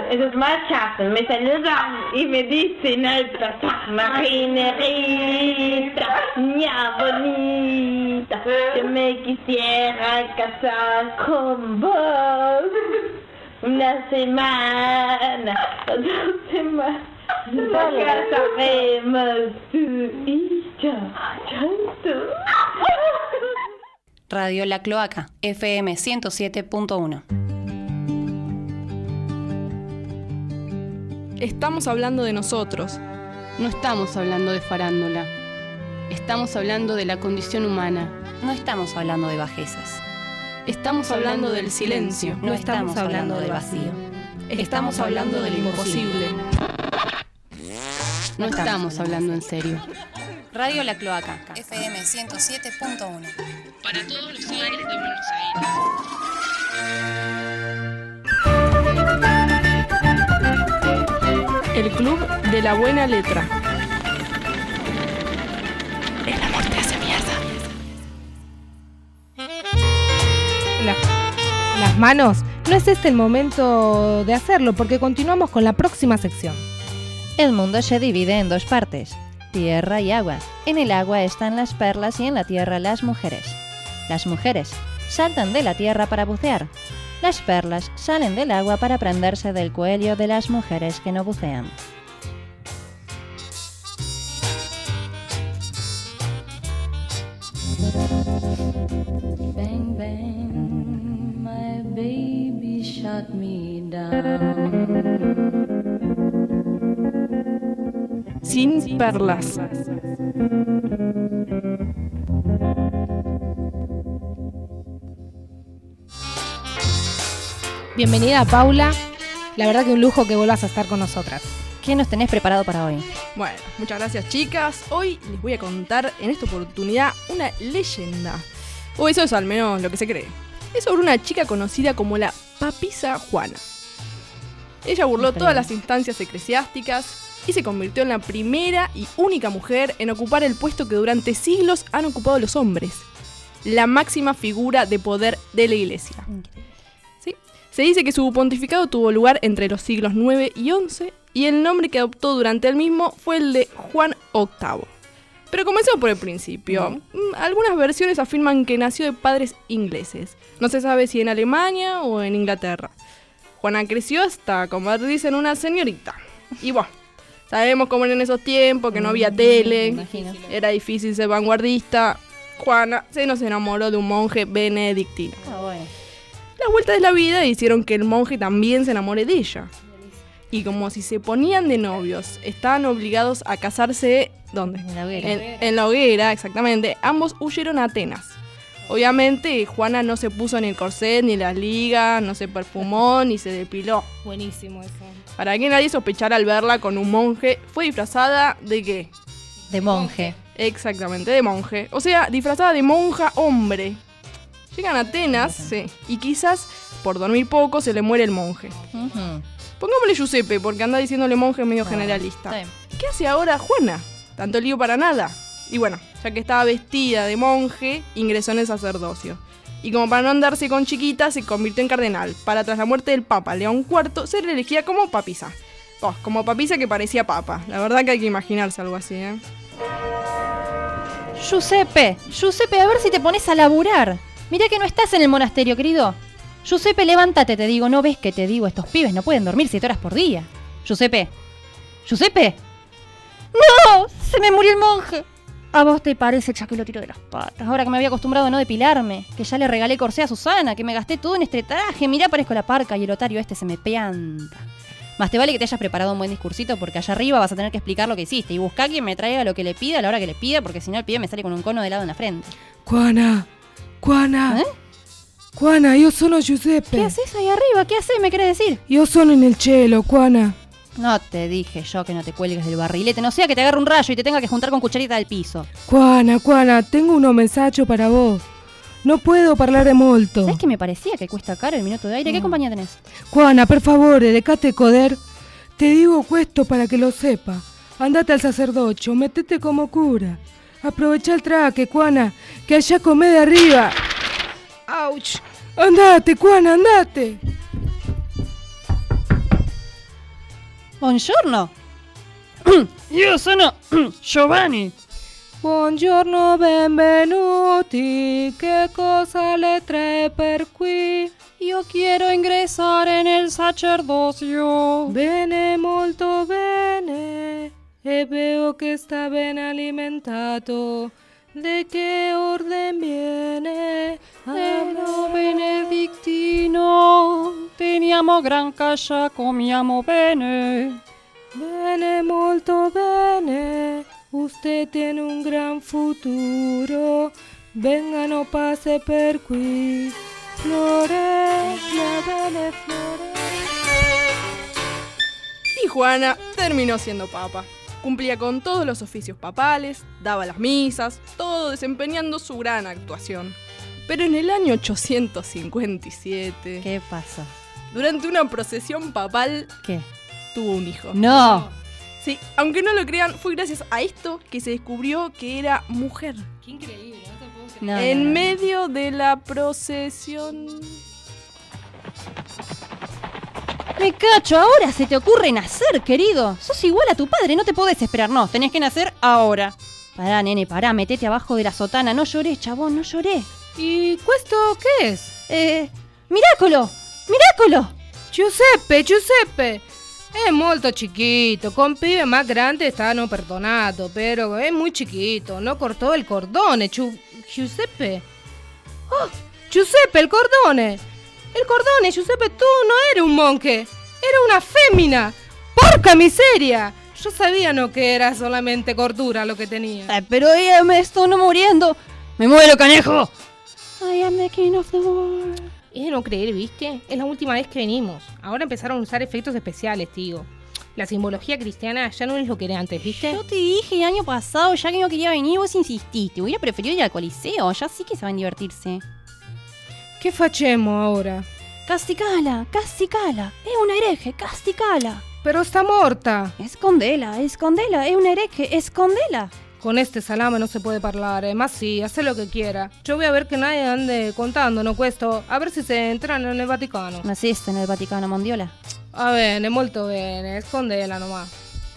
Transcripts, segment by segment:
esos machazos me saludan y me dicen alta marinerita, ña bonita, yo me quisiera casar con vos. Una semana, 2 semanas, nos casaremos tú y yo. Radio La Cloaca, FM 107.1. Estamos hablando de nosotros. No estamos hablando de farándula. Estamos hablando de la condición humana. No estamos hablando de bajezas. Estamos hablando del silencio. No estamos hablando del vacío. Estamos hablando del imposible. No estamos hablando en serio. Radio La Cloaca, FM 107.1. Para todos los hogares de Buenos Aires. El Club de la Buena Letra. El amor te hace mierda. Las manos. No es este el momento de hacerlo porque continuamos con la próxima sección. El mundo se divide en 2 partes, tierra y agua. En el agua están las perlas y en la tierra las mujeres. Las mujeres saltan de la tierra para bucear. Las perlas salen del agua para prenderse del cuello de las mujeres que no bucean. Bang, bang, my baby shot me down. Sin perlas. Bienvenida, Paula. La verdad que un lujo que vuelvas a estar con nosotras. ¿Qué nos tenés preparado para hoy? Bueno, muchas gracias, chicas. Hoy les voy a contar en esta oportunidad una leyenda. O eso es al menos lo que se cree. Es sobre una chica conocida como la Papisa Juana. Ella burló todas las instancias eclesiásticas y se convirtió en la primera y única mujer en ocupar el puesto que durante siglos han ocupado los hombres. La máxima figura de poder de la iglesia. ¿Sí? Se dice que su pontificado tuvo lugar entre los siglos 9 y 11 y el nombre que adoptó durante el mismo fue el de Juan VIII. Pero comencemos por el principio. Algunas versiones afirman que nació de padres ingleses. No se sabe si en Alemania o en Inglaterra. Juana creció hasta convertirse en una señorita. Y bueno, sabemos cómo era en esos tiempos, que no había tele, era difícil ser vanguardista. Juana se nos enamoró de un monje benedictino. Las vueltas de la vida hicieron que el monje también se enamore de ella. Y como si se ponían de novios, estaban obligados a casarse, ¿dónde? En la hoguera. En la hoguera, exactamente. Ambos huyeron a Atenas. Obviamente, Juana no se puso ni el corset, ni las ligas, no se perfumó, ni se depiló. Buenísimo eso. Para que nadie sospechara al verla con un monje, fue disfrazada ¿de qué? De monje. Exactamente, de monje. O sea, disfrazada de monja hombre. Llegan a Atenas, sí, y quizás por dormir poco se le muere el monje. Pongámosle Giuseppe, porque anda diciéndole monje medio generalista. ¿Qué hace ahora Juana? Tanto lío para nada. Y bueno, ya que estaba vestida de monje, ingresó en el sacerdocio. Y como para no andarse con chiquitas, se convirtió en cardenal. Para tras la muerte del Papa León IV, se le elegía como papisa. Como papisa que parecía papa. La verdad que hay que imaginarse algo así, ¿eh? Giuseppe, a ver si te pones a laburar. Mirá que no estás en el monasterio, querido. Giuseppe, levántate, te digo. ¿No ves que te digo? Estos pibes no pueden dormir 7 horas por día. Giuseppe. ¡No! ¡Se me murió el monje! ¿A vos te parece, ya que lo tiro de las patas? Ahora que me había acostumbrado a no depilarme, que ya le regalé corsé a Susana, que me gasté todo en este traje. Mirá, parezco la parca y el otario este se me pianta. Más te vale que te hayas preparado un buen discursito porque allá arriba vas a tener que explicar lo que hiciste y buscar quien me traiga lo que le pida a la hora que le pida, porque si no el pibe me sale con un cono de helado en la frente. Juana. ¿Eh? Juana, io sono Giuseppe. ¿Qué haces ahí arriba? ¿Qué haces? ¿Me querés decir? Io sono en el cielo, Juana. No te dije yo que no te cuelgues del barrilete, no sea que te agarre un rayo y te tenga que juntar con cucharita del piso. Juana, tengo unos mensajes para vos. No puedo parlare molto. ¿Sabes que me parecía que cuesta caro el minuto de aire? ¿Qué compañía tenés? Juana, per favore, dejate coder. Te digo esto para que lo sepa. Andate al sacerdocio, metete como cura. Aprovecha el traje, Juana, que allá comé de arriba. ¡Auch! Andate, Juana, andate. Buongiorno. Io sono Giovanni. Buongiorno, benvenuti. Che cosa le trae per qui? Io quiero ingresar en el sacerdocio. Bene, molto bene. E veo che sta ben alimentato. ¿De qué orden viene? Ero benedictino. Teniamo gran casa, comiamo bene. Bene, molto bene. Usted tiene un gran futuro. Vengano, pase per qui. Florencia, bene, Florencia. Y Juana terminó siendo papa. Cumplía con todos los oficios papales, daba las misas, todo desempeñando su gran actuación. Pero en el año 857, ¿Qué pasa? durante una procesión papal, ¿Qué? tuvo un hijo. No. Sí, aunque no lo crean, fue gracias a esto que se descubrió que era mujer. Qué increíble, no te puedo creer. No, En no, no. medio de la procesión. Me cacho, ahora se te ocurre nacer, querido. Sos igual a tu padre, no te podés esperar, no. Tenés que nacer ahora. Pará, nene, pará, metete abajo de la sotana. No llorés, chabón, no llorés. ¿Y esto qué es? ¡Miracolo! ¡Miracolo! Giuseppe! È molto chiquito, con pibe más grande stanno perdonato, pero es muy chiquito, no cortó el cordone. Giuseppe? ¡Oh! Giuseppe, el cordone! El cordone, Giuseppe, tú no eres un monje, era una fémina. ¡Porca miseria! Yo sabía no que era solamente cordura lo que tenía. Pero ya me estoy muriendo. ¡Me muero, canejo! I am the king of the world. Es de no creer, ¿viste? Es la última vez que venimos. Ahora empezaron a usar efectos especiales, tío. La simbología cristiana ya no es lo que era antes, ¿viste? Yo te dije el año pasado ya que no quería venir, vos insististe. Hubiera preferido ir al Coliseo, ya sí que saben divertirse. ¿Qué facemos ahora? Casticala, è una hereje, casticala. Pero está morta. Escondela, è una hereje, escondela. Con este salame no se puede hablar, más sí, hace lo que quiera. Yo voy a ver que nadie ande contando, no questo, a ver si se entran en el Vaticano. Naciste en el Vaticano, Mondiola. Va bene, molto bene, escondela nomás.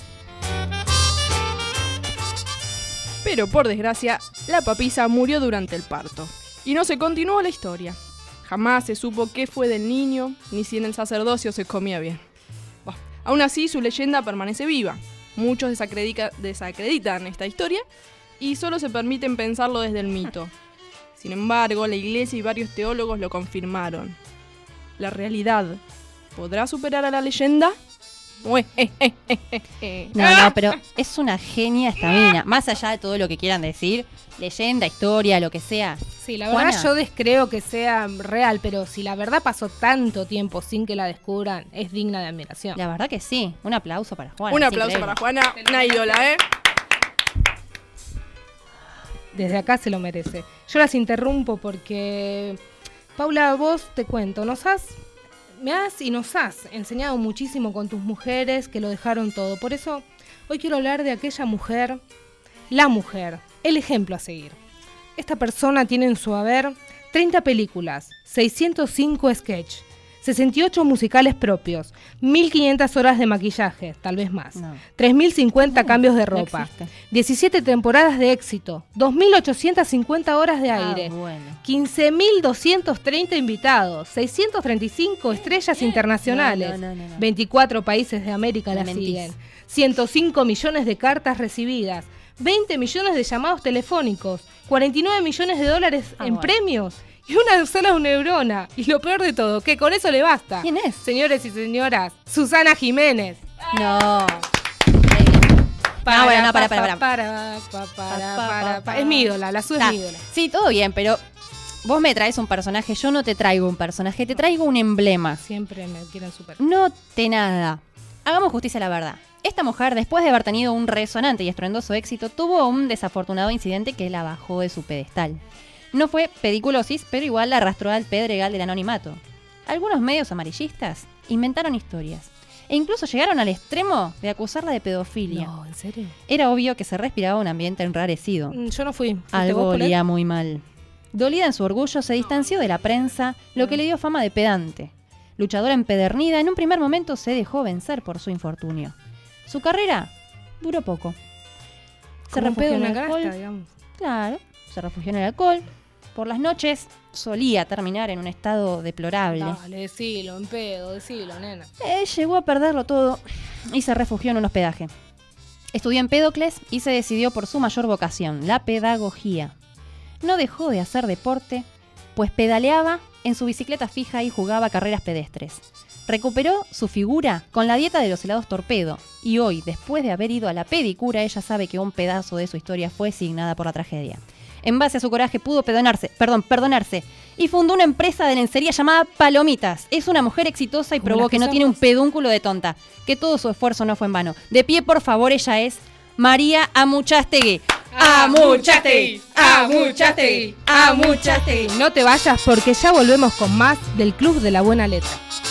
Pero por desgracia, la papisa murió durante el parto. Y no se continuó la historia. Jamás se supo qué fue del niño, ni si en el sacerdocio se comía bien. Bueno, aún así, su leyenda permanece viva. Muchos desacreditan esta historia y solo se permiten pensarlo desde el mito. Sin embargo, la iglesia y varios teólogos lo confirmaron. ¿La realidad podrá superar a la leyenda? No, pero es una genia esta mina. Más allá de todo lo que quieran decir, leyenda, historia, lo que sea. Sí, la verdad Juana, yo descreo que sea real, pero si la verdad pasó tanto tiempo sin que la descubran, es digna de admiración. la verdad que sí. Un aplauso para Juana. Un es aplauso increíble. para Juana, una ídola, ¿eh? Desde acá se lo merece. Yo las interrumpo porque, Paula, vos te cuento, me has y nos has enseñado muchísimo con tus mujeres que lo dejaron todo. Por eso hoy quiero hablar de aquella mujer, la mujer, el ejemplo a seguir. Esta persona tiene en su haber 30 películas, 605 sketches, 68 musicales propios, 1500 horas de maquillaje, tal vez más, No. 3050 cambios de no ropa, existe. 17 temporadas de éxito, 2850 horas de aire, Ah, bueno. 15.230 invitados, 635 estrellas internacionales, No. 24 países de América la Me mentís. siguen, 105 millones de cartas recibidas, 20 millones de llamados telefónicos, 49 millones de dólares en bueno. premios y una sola neurona. Y lo peor de todo, que con eso le basta. ¿Quién es? Señores y señoras, Susana Jiménez. No. Es mi ídola, la suya es mi ídola. Sí, todo bien, pero vos me traes un personaje, yo no te traigo un personaje, te traigo un emblema. Siempre me quieren superar. No te nada. Hagamos justicia a la verdad. Esta mujer, después de haber tenido un resonante y estruendoso éxito, tuvo un desafortunado incidente que la bajó de su pedestal. No fue pediculosis, pero igual la arrastró al pedregal del anonimato. Algunos medios amarillistas inventaron historias e incluso llegaron al extremo de acusarla de pedofilia. No, ¿en serio? Era obvio que se respiraba un ambiente enrarecido. Yo no fui. ¿Fuiste Algo vos, Polet? olía muy mal. Dolida en su orgullo, se distanció de la prensa, lo que le dio fama de pedante. Luchadora empedernida, en un primer momento se dejó vencer por su infortunio. Su carrera duró poco. Se refugió en el alcohol. digamos. Claro, se refugió en el alcohol. Por las noches solía terminar en un estado deplorable. Dale, decilo, en pedo, decilo, nena. Llegó a perderlo todo y se refugió en un hospedaje. Estudió en Empédocles y se decidió por su mayor vocación, la pedagogía. No dejó de hacer deporte, pues pedaleaba en su bicicleta fija y jugaba carreras pedestres. Recuperó su figura con la dieta de los helados Torpedo y hoy, después de haber ido a la pedicura, ella sabe que un pedazo de su historia fue signada por la tragedia. En base a su coraje pudo perdonarse y fundó una empresa de lencería llamada Palomitas. Es una mujer exitosa y probó que no tiene un pedúnculo de tonta, que todo su esfuerzo no fue en vano. De pie, por favor, ella es María Amuchastegui. ¡Amuchastegui! ¡Amuchastegui! ¡Amuchastegui! No te vayas porque ya volvemos con más del Club de la Buena Letra.